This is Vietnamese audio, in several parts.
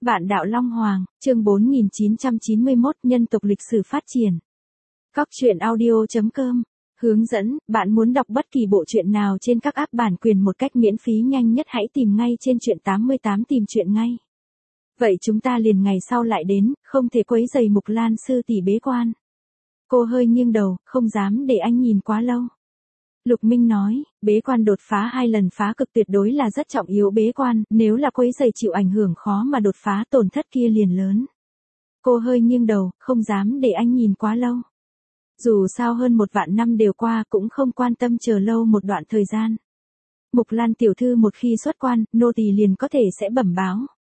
Vạn đạo Long Hoàng, chương 4991, nhân tộc lịch sử phát triển. Cóc truyện audio.com. Hướng dẫn, bạn muốn đọc bất kỳ bộ truyện nào trên các app bản quyền một cách miễn phí nhanh nhất hãy tìm ngay trên truyện 88 tìm truyện ngay. Vậy chúng ta liền ngày sau lại đến, không thể quấy rầy Mục Lan sư tỷ bế quan. Cô hơi nghiêng đầu, không dám để anh nhìn quá lâu. Lục Minh nói, bế quan đột phá 2 lần phá cực tuyệt đối là rất trọng yếu bế quan, nếu là quấy rầy chịu ảnh hưởng khó mà đột phá tổn thất kia liền lớn. Cô hơi nghiêng đầu, không dám để anh nhìn quá lâu. Dù sao hơn 1 vạn năm đều qua cũng không quan tâm chờ lâu một đoạn thời gian. Mục Lan tiểu thư một khi xuất quan, nô tỳ liền có thể sẽ bẩm báo.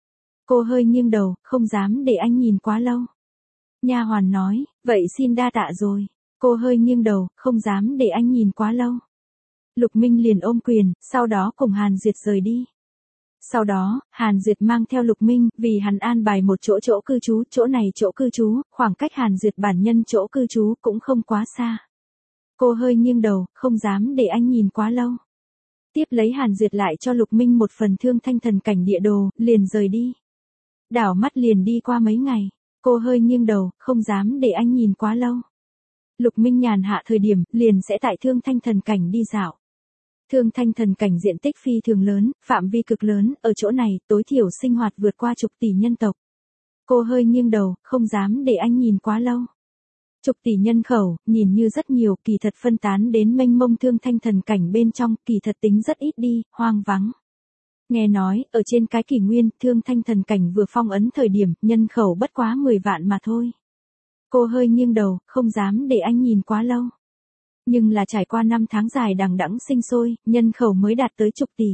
Cô hơi nghiêng đầu, không dám để anh nhìn quá lâu. Nha hoàn nói, vậy xin đa tạ rồi. Cô hơi nghiêng đầu, không dám để anh nhìn quá lâu. Lục Minh liền ôm quyền, sau đó cùng Hàn Duyệt rời đi. Sau đó, Hàn Duyệt mang theo Lục Minh, vì hắn an bài một chỗ cư trú, chỗ này chỗ cư trú, khoảng cách Hàn Duyệt bản nhân chỗ cư trú cũng không quá xa. Cô hơi nghiêng đầu, không dám để anh nhìn quá lâu. Tiếp lấy Hàn Duyệt lại cho Lục Minh một phần Thương Thanh Thần Cảnh địa đồ, liền rời đi. Đảo mắt liền đi qua mấy ngày, cô hơi nghiêng đầu, không dám để anh nhìn quá lâu. Lục Minh nhàn hạ thời điểm, liền sẽ tại Thương Thanh Thần Cảnh đi dạo. Thương Thanh Thần Cảnh diện tích phi thường lớn, phạm vi cực lớn, ở chỗ này, tối thiểu sinh hoạt vượt qua chục tỷ nhân tộc. Cô hơi nghiêng đầu, không dám để anh nhìn quá lâu. Chục tỷ nhân khẩu, nhìn như rất nhiều, kỳ thật phân tán đến mênh mông Thương Thanh Thần Cảnh bên trong, kỳ thật tính rất ít đi, hoang vắng. Nghe nói, ở trên cái kỷ nguyên, Thương Thanh Thần Cảnh vừa phong ấn thời điểm, nhân khẩu bất quá 10 vạn mà thôi. Cô hơi nghiêng đầu, không dám để anh nhìn quá lâu. Nhưng là trải qua 5 tháng dài đằng đẵng sinh sôi, nhân khẩu mới đạt tới chục tỷ.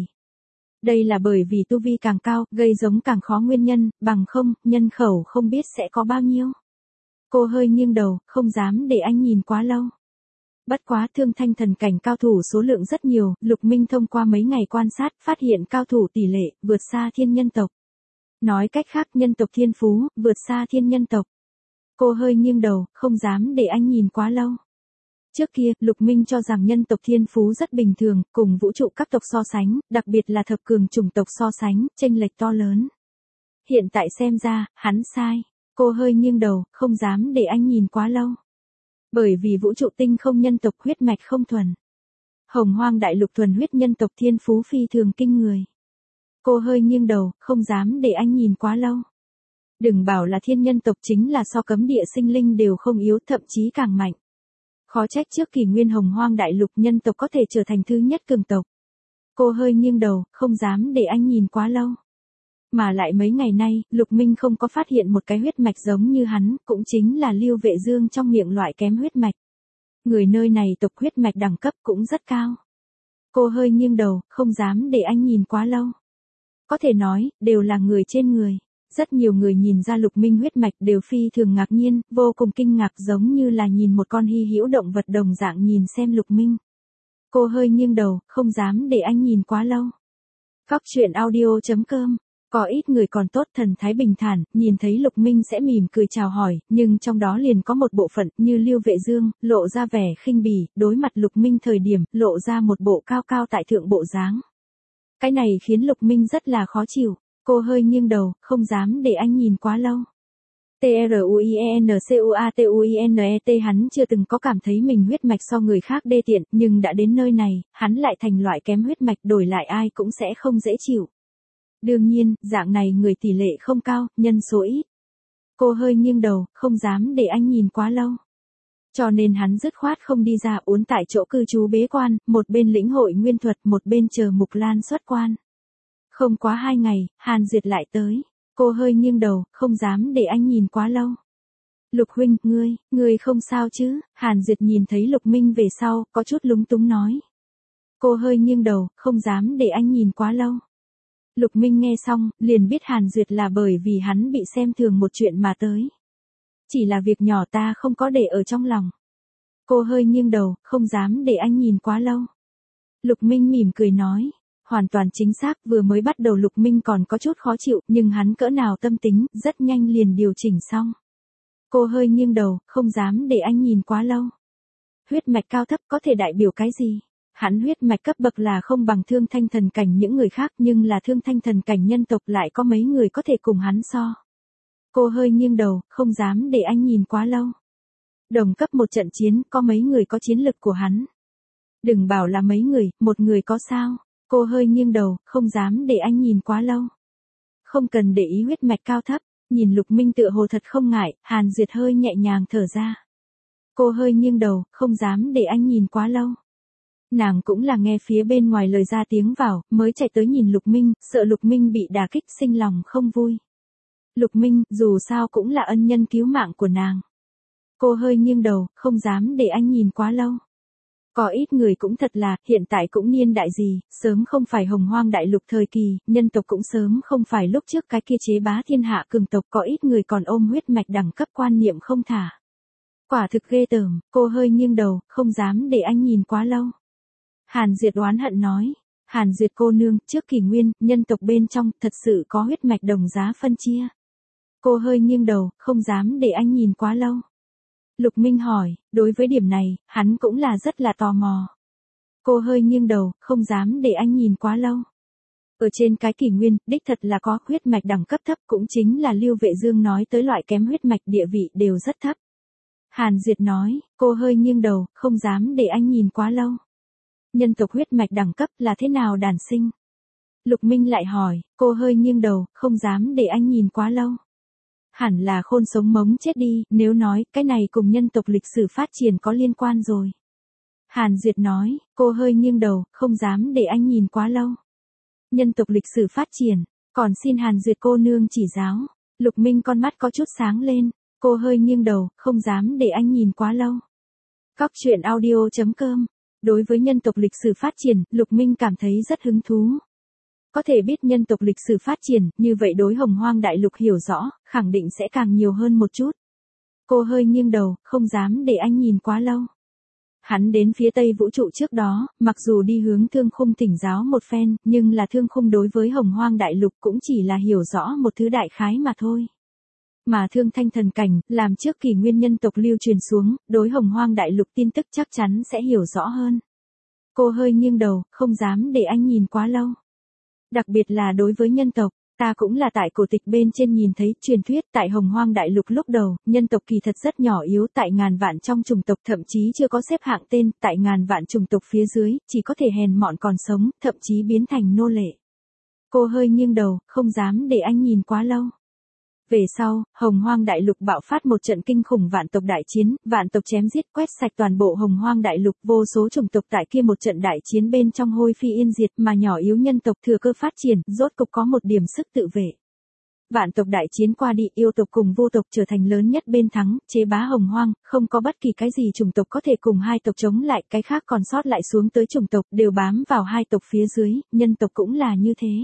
Đây là bởi vì tu vi càng cao, gây giống càng khó nguyên nhân, bằng không, nhân khẩu không biết sẽ có bao nhiêu. Cô hơi nghiêng đầu, không dám để anh nhìn quá lâu. Bất quá Thương Thanh Thần Cảnh cao thủ số lượng rất nhiều, Lục Minh thông qua mấy ngày quan sát, phát hiện cao thủ tỷ lệ, vượt xa thiên nhân tộc. Nói cách khác nhân tộc thiên phú, vượt xa thiên nhân tộc. Cô hơi nghiêng đầu, không dám để anh nhìn quá lâu. Trước kia, Lục Minh cho rằng nhân tộc thiên phú rất bình thường, cùng vũ trụ các tộc so sánh, đặc biệt là thập cường chủng tộc so sánh, chênh lệch to lớn. Hiện tại xem ra, hắn sai. Cô hơi nghiêng đầu, không dám để anh nhìn quá lâu. Bởi vì vũ trụ tinh không nhân tộc huyết mạch không thuần. Hồng Hoang đại lục thuần huyết nhân tộc thiên phú phi thường kinh người. Cô hơi nghiêng đầu, không dám để anh nhìn quá lâu. Đừng bảo là thiên nhân tộc chính là so cấm địa sinh linh đều không yếu, thậm chí càng mạnh. Khó trách trước kỷ nguyên Hồng Hoang đại lục nhân tộc có thể trở thành thứ nhất cường tộc. Cô hơi nghiêng đầu, không dám để anh nhìn quá lâu. Mà lại mấy ngày nay, Lục Minh không có phát hiện một cái huyết mạch giống như hắn, cũng chính là Lưu Vệ Dương trong miệng loại kém huyết mạch. Người nơi này tộc huyết mạch đẳng cấp cũng rất cao. Cô hơi nghiêng đầu, không dám để anh nhìn quá lâu. Có thể nói, đều là người trên người. Rất nhiều người nhìn ra Lục Minh huyết mạch đều phi thường ngạc nhiên, vô cùng kinh ngạc giống như là nhìn một con hy hữu động vật đồng dạng nhìn xem Lục Minh. Cô hơi nghiêng đầu, không dám để anh nhìn quá lâu. Cóc truyện audio.com. Có ít người còn tốt thần thái bình thản, nhìn thấy Lục Minh sẽ mỉm cười chào hỏi, nhưng trong đó liền có một bộ phận như Lưu Vệ Dương, lộ ra vẻ khinh bỉ, đối mặt Lục Minh thời điểm, lộ ra một bộ cao cao tại thượng bộ dáng. Cái này khiến Lục Minh rất là khó chịu. Cô hơi nghiêng đầu, không dám để anh nhìn quá lâu. TRUINCUATUINET hắn chưa từng có cảm thấy mình huyết mạch so người khác đê tiện, nhưng đã đến nơi này, hắn lại thành loại kém huyết mạch đổi lại ai cũng sẽ không dễ chịu. Đương nhiên, dạng này người tỷ lệ không cao, nhân số ít. Cô hơi nghiêng đầu, không dám để anh nhìn quá lâu. Cho nên hắn dứt khoát không đi ra uốn tại chỗ cư trú bế quan, một bên lĩnh hội nguyên thuật, một bên chờ Mục Lan xuất quan. Không quá 2 ngày, Hàn Duyệt lại tới. Cô hơi nghiêng đầu, không dám để anh nhìn quá lâu. Lục huynh, ngươi không sao chứ? Hàn Duyệt nhìn thấy Lục Minh về sau, có chút lúng túng nói. Cô hơi nghiêng đầu, không dám để anh nhìn quá lâu. Lục Minh nghe xong, liền biết Hàn Duyệt là bởi vì hắn bị xem thường một chuyện mà tới. Chỉ là việc nhỏ ta không có để ở trong lòng. Cô hơi nghiêng đầu, không dám để anh nhìn quá lâu. Lục Minh mỉm cười nói. Hoàn toàn chính xác, vừa mới bắt đầu Lục Minh còn có chút khó chịu, nhưng hắn cỡ nào tâm tính, rất nhanh liền điều chỉnh xong. Cô hơi nghiêng đầu, không dám để anh nhìn quá lâu. Huyết mạch cao thấp có thể đại biểu cái gì? Hắn huyết mạch cấp bậc là không bằng thương thanh thần cảnh những người khác, nhưng là thương thanh thần cảnh nhân tộc lại có mấy người có thể cùng hắn so. Cô hơi nghiêng đầu, không dám để anh nhìn quá lâu. Đồng cấp một trận chiến, có mấy người có chiến lực của hắn. Đừng bảo là mấy người, một người có sao. Cô hơi nghiêng đầu, không dám để anh nhìn quá lâu. Không cần để ý huyết mạch cao thấp, nhìn Lục Minh tựa hồ thật không ngại, Hàn Duyệt hơi nhẹ nhàng thở ra. Cô hơi nghiêng đầu, không dám để anh nhìn quá lâu. Nàng cũng là nghe phía bên ngoài lời ra tiếng vào, mới chạy tới nhìn Lục Minh, sợ Lục Minh bị đả kích sinh lòng không vui. Lục Minh, dù sao cũng là ân nhân cứu mạng của nàng. Cô hơi nghiêng đầu, không dám để anh nhìn quá lâu. Có ít người cũng thật là, hiện tại cũng niên đại gì, sớm không phải hồng hoang đại lục thời kỳ, nhân tộc cũng sớm không phải lúc trước cái kia chế bá thiên hạ cường tộc, có ít người còn ôm huyết mạch đẳng cấp quan niệm không thả. Quả thực ghê tởm, cô hơi nghiêng đầu, không dám để anh nhìn quá lâu. Hàn Duyệt oán hận nói, Hàn Duyệt cô nương, trước kỷ nguyên, nhân tộc bên trong, thật sự có huyết mạch đồng giá phân chia. Cô hơi nghiêng đầu, không dám để anh nhìn quá lâu. Lục Minh hỏi, đối với điểm này, hắn cũng là rất là tò mò. Cô hơi nghiêng đầu, không dám để anh nhìn quá lâu. Ở trên cái kỷ nguyên, đích thật là có huyết mạch đẳng cấp thấp, cũng chính là Lưu Vệ Dương nói tới loại kém huyết mạch địa vị đều rất thấp. Hàn Duyệt nói, cô hơi nghiêng đầu, không dám để anh nhìn quá lâu. Nhân tộc huyết mạch đẳng cấp là thế nào đản sinh? Lục Minh lại hỏi, cô hơi nghiêng đầu, không dám để anh nhìn quá lâu. Hẳn là khôn sống mống chết đi, nếu nói, cái này cùng nhân tộc lịch sử phát triển có liên quan rồi. Hàn Duyệt nói, cô hơi nghiêng đầu, không dám để anh nhìn quá lâu. Nhân tộc lịch sử phát triển, còn xin Hàn Duyệt cô nương chỉ giáo. Lục Minh con mắt có chút sáng lên, cô hơi nghiêng đầu, không dám để anh nhìn quá lâu. Cóc truyện audio.com. Đối với nhân tộc lịch sử phát triển, Lục Minh cảm thấy rất hứng thú. Có thể biết nhân tộc lịch sử phát triển, như vậy đối hồng hoang đại lục hiểu rõ, khẳng định sẽ càng nhiều hơn một chút. Cô hơi nghiêng đầu, không dám để anh nhìn quá lâu. Hắn đến phía Tây vũ trụ trước đó, mặc dù đi hướng Thương Khung thỉnh giáo một phen, nhưng là Thương Khung đối với hồng hoang đại lục cũng chỉ là hiểu rõ một thứ đại khái mà thôi. Mà Thương Thanh thần cảnh, làm trước kỷ nguyên nhân tộc lưu truyền xuống, đối hồng hoang đại lục tin tức chắc chắn sẽ hiểu rõ hơn. Cô hơi nghiêng đầu, không dám để anh nhìn quá lâu. Đặc biệt là đối với nhân tộc, ta cũng là tại cổ tịch bên trên nhìn thấy truyền thuyết tại hồng hoang đại lục lúc đầu, nhân tộc kỳ thật rất nhỏ yếu tại ngàn vạn trong chủng tộc thậm chí chưa có xếp hạng tên, tại ngàn vạn chủng tộc phía dưới, chỉ có thể hèn mọn còn sống, thậm chí biến thành nô lệ. Cô hơi nghiêng đầu, không dám để anh nhìn quá lâu. Về sau, hồng hoang đại lục bạo phát một trận kinh khủng vạn tộc đại chiến, vạn tộc chém giết quét sạch toàn bộ hồng hoang đại lục, vô số chủng tộc tại kia một trận đại chiến bên trong hôi phi yên diệt, mà nhỏ yếu nhân tộc thừa cơ phát triển, rốt cục có một điểm sức tự vệ. Vạn tộc đại chiến qua đi, yêu tộc cùng vô tộc trở thành lớn nhất bên thắng, chế bá hồng hoang, không có bất kỳ cái gì chủng tộc có thể cùng hai tộc chống lại, cái khác còn sót lại xuống tới chủng tộc đều bám vào hai tộc phía dưới, nhân tộc cũng là như thế.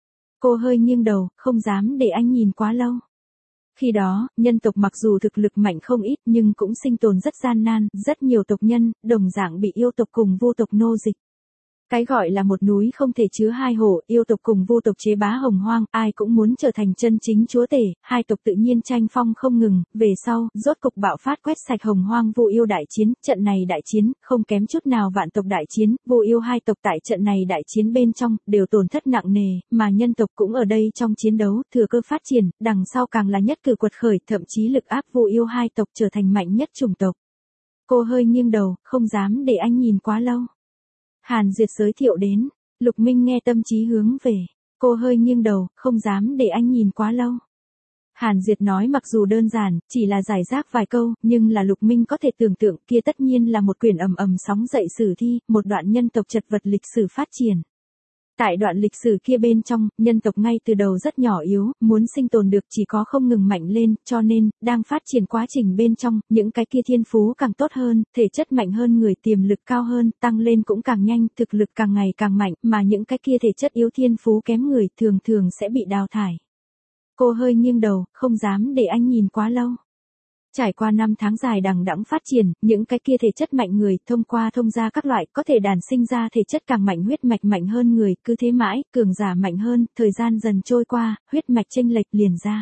Cô hơi nghiêng đầu, không dám để anh nhìn quá lâu. Khi đó, nhân tộc mặc dù thực lực mạnh không ít nhưng cũng sinh tồn rất gian nan, rất nhiều tộc nhân, đồng dạng bị yêu tộc cùng vô tộc nô dịch. Cái gọi là một núi không thể chứa hai hổ, yêu tộc cùng vô tộc chế bá hồng hoang, ai cũng muốn trở thành chân chính chúa tể, hai tộc tự nhiên tranh phong không ngừng, về sau, rốt cục bạo phát quét sạch hồng hoang vô yêu đại chiến, trận này đại chiến, không kém chút nào vạn tộc đại chiến, vô yêu hai tộc tại trận này đại chiến bên trong, đều tổn thất nặng nề, mà nhân tộc cũng ở đây trong chiến đấu, thừa cơ phát triển, đằng sau càng là nhất cử quật khởi, thậm chí lực áp vô yêu hai tộc trở thành mạnh nhất chủng tộc. Cô hơi nghiêng đầu, không dám để anh nhìn quá lâu. Hàn Duyệt giới thiệu đến, Lục Minh nghe tâm trí hướng về, cô hơi nghiêng đầu, không dám để anh nhìn quá lâu. Hàn Duyệt nói mặc dù đơn giản, chỉ là giải rác vài câu, nhưng là Lục Minh có thể tưởng tượng kia tất nhiên là một quyển ầm ầm sóng dậy sử thi, một đoạn nhân tộc chật vật lịch sử phát triển. Tại đoạn lịch sử kia bên trong, nhân tộc ngay từ đầu rất nhỏ yếu, muốn sinh tồn được chỉ có không ngừng mạnh lên, cho nên, đang phát triển quá trình bên trong, những cái kia thiên phú càng tốt hơn, thể chất mạnh hơn người, tiềm lực cao hơn, tăng lên cũng càng nhanh, thực lực càng ngày càng mạnh, mà những cái kia thể chất yếu thiên phú kém người, thường thường sẽ bị đào thải. Cô hơi nghiêng đầu, không dám để anh nhìn quá lâu. Trải qua 5 tháng dài đằng đẵng phát triển, những cái kia thể chất mạnh người, thông qua thông gia các loại, có thể đàn sinh ra thể chất càng mạnh huyết mạch mạnh hơn người, cứ thế mãi, cường giả mạnh hơn, thời gian dần trôi qua, huyết mạch chênh lệch liền ra.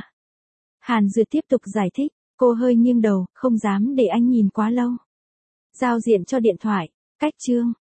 Hàn Duyệt tiếp tục giải thích, cô hơi nghiêng đầu, không dám để anh nhìn quá lâu. Giao diện cho điện thoại, cách chương.